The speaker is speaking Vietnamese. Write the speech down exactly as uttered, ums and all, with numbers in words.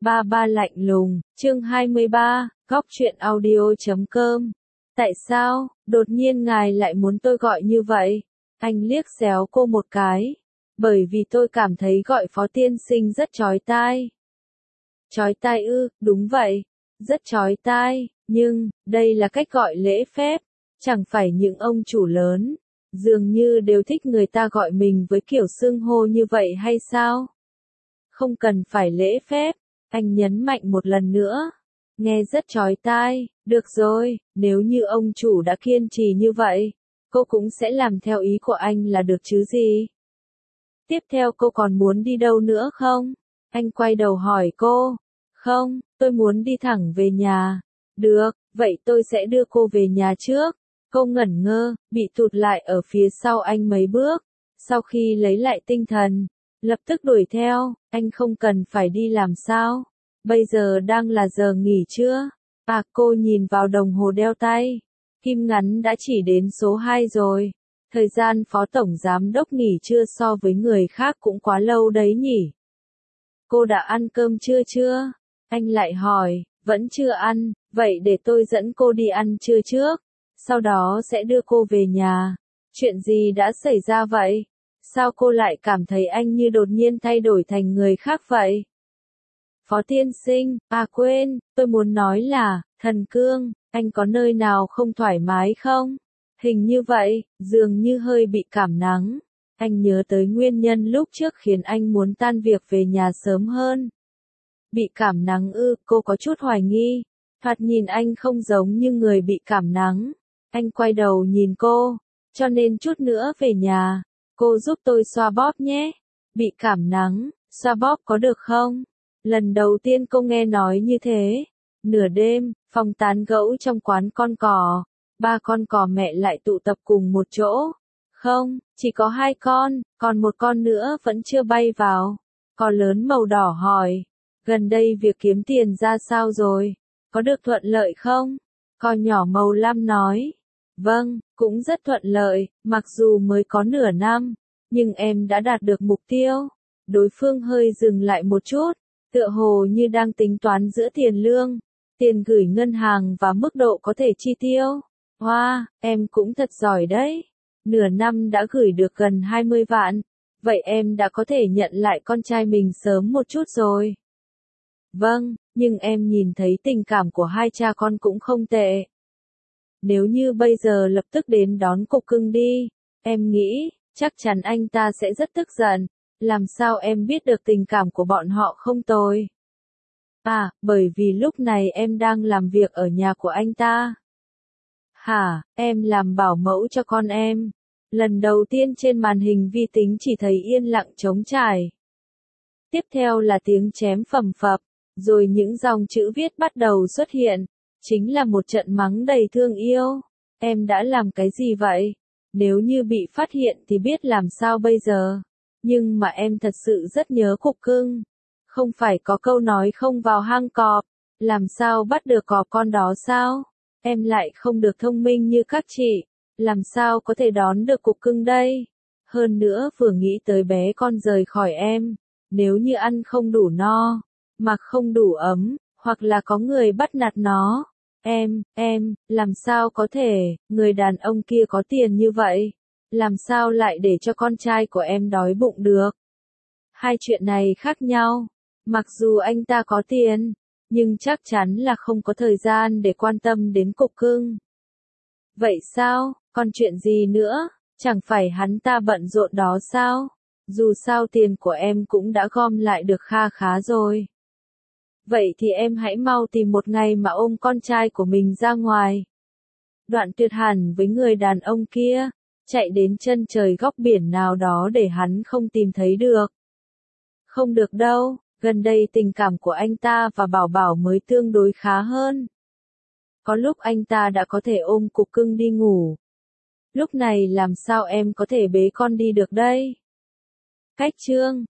Ba ba lạnh lùng, chương hai mươi ba, góc truyện audio chấm com. Tại sao, đột nhiên ngài lại muốn tôi gọi như vậy? Anh liếc xéo cô một cái. Bởi vì tôi cảm thấy gọi phó tiên sinh rất chói tai. Chói tai ư, đúng vậy. Rất chói tai, nhưng, đây là cách gọi lễ phép. Chẳng phải những ông chủ lớn, dường như đều thích người ta gọi mình với kiểu xưng hô như vậy hay sao? Không cần phải lễ phép. Anh nhấn mạnh một lần nữa. Nghe rất chói tai, được rồi, nếu như ông chủ đã kiên trì như vậy, cô cũng sẽ làm theo ý của anh là được chứ gì. Tiếp theo cô còn muốn đi đâu nữa không? Anh quay đầu hỏi cô. Không, tôi muốn đi thẳng về nhà. Được, vậy tôi sẽ đưa cô về nhà trước. Cô ngẩn ngơ, bị tụt lại ở phía sau anh mấy bước. Sau khi lấy lại tinh thần, lập tức đuổi theo, anh không cần phải đi làm sao? Bây giờ đang là giờ nghỉ trưa. À, cô nhìn vào đồng hồ đeo tay. Kim ngắn đã chỉ đến số hai rồi. Thời gian phó tổng giám đốc nghỉ trưa so với người khác cũng quá lâu đấy nhỉ. Cô đã ăn cơm trưa chưa? Anh lại hỏi, vẫn chưa ăn, vậy để tôi dẫn cô đi ăn trưa trước. Sau đó sẽ đưa cô về nhà. Chuyện gì đã xảy ra vậy? Sao cô lại cảm thấy anh như đột nhiên thay đổi thành người khác vậy? Phó tiên sinh, à quên, tôi muốn nói là, thần cương, anh có nơi nào không thoải mái không? Hình như vậy, dường như hơi bị cảm nắng. Anh nhớ tới nguyên nhân lúc trước khiến anh muốn tan việc về nhà sớm hơn. Bị cảm nắng ư, cô có chút hoài nghi. Thoạt nhìn anh không giống như người bị cảm nắng. Anh quay đầu nhìn cô, cho nên chút nữa về nhà, cô giúp tôi xoa bóp nhé. Bị cảm nắng, xoa bóp có được không? Lần đầu tiên cô nghe nói như thế. Nửa đêm, phòng tán gẫu trong quán con cò. Ba con cò mẹ lại tụ tập cùng một chỗ. Không, chỉ có hai con, còn một con nữa vẫn chưa bay vào. Cò lớn màu đỏ hỏi. Gần đây việc kiếm tiền ra sao rồi? Có được thuận lợi không? Cò nhỏ màu lam nói. Vâng, cũng rất thuận lợi, mặc dù mới có nửa năm. Nhưng em đã đạt được mục tiêu. Đối phương hơi dừng lại một chút. Tựa hồ như đang tính toán giữa tiền lương, tiền gửi ngân hàng và mức độ có thể chi tiêu. Hoa, wow, em cũng thật giỏi đấy. Nửa năm đã gửi được gần hai mươi vạn. Vậy em đã có thể nhận lại con trai mình sớm một chút rồi. Vâng, nhưng em nhìn thấy tình cảm của hai cha con cũng không tệ. Nếu như bây giờ lập tức đến đón cục cưng đi, em nghĩ, chắc chắn anh ta sẽ rất tức giận. Làm sao em biết được tình cảm của bọn họ không tồi? À, bởi vì lúc này em đang làm việc ở nhà của anh ta. Hả, em làm bảo mẫu cho con em. Lần đầu tiên trên màn hình vi tính chỉ thấy yên lặng trống trải. Tiếp theo là tiếng chém phầm phập, rồi những dòng chữ viết bắt đầu xuất hiện. Chính là một trận mắng đầy thương yêu. Em đã làm cái gì vậy? Nếu như bị phát hiện thì biết làm sao bây giờ? Nhưng mà em thật sự rất nhớ cục cưng. Không phải có câu nói không vào hang cọp, làm sao bắt được cọp con đó sao? Em lại không được thông minh như các chị, làm sao có thể đón được cục cưng đây? Hơn nữa vừa nghĩ tới bé con rời khỏi em, nếu như ăn không đủ no, mặc không đủ ấm, hoặc là có người bắt nạt nó. Em, em, làm sao có thể, người đàn ông kia có tiền như vậy? Làm sao lại để cho con trai của em đói bụng được? Hai chuyện này khác nhau. Mặc dù anh ta có tiền, nhưng chắc chắn là không có thời gian để quan tâm đến cục cưng. Vậy sao, còn chuyện gì nữa? Chẳng phải hắn ta bận rộn đó sao? Dù sao tiền của em cũng đã gom lại được kha khá rồi. Vậy thì em hãy mau tìm một ngày mà ôm con trai của mình ra ngoài. Đoạn tuyệt hẳn với người đàn ông kia. Chạy đến chân trời góc biển nào đó để hắn không tìm thấy được. Không được đâu, gần đây tình cảm của anh ta và Bảo Bảo mới tương đối khá hơn. Có lúc anh ta đã có thể ôm cục cưng đi ngủ. Lúc này làm sao em có thể bế con đi được đây? Cách chương,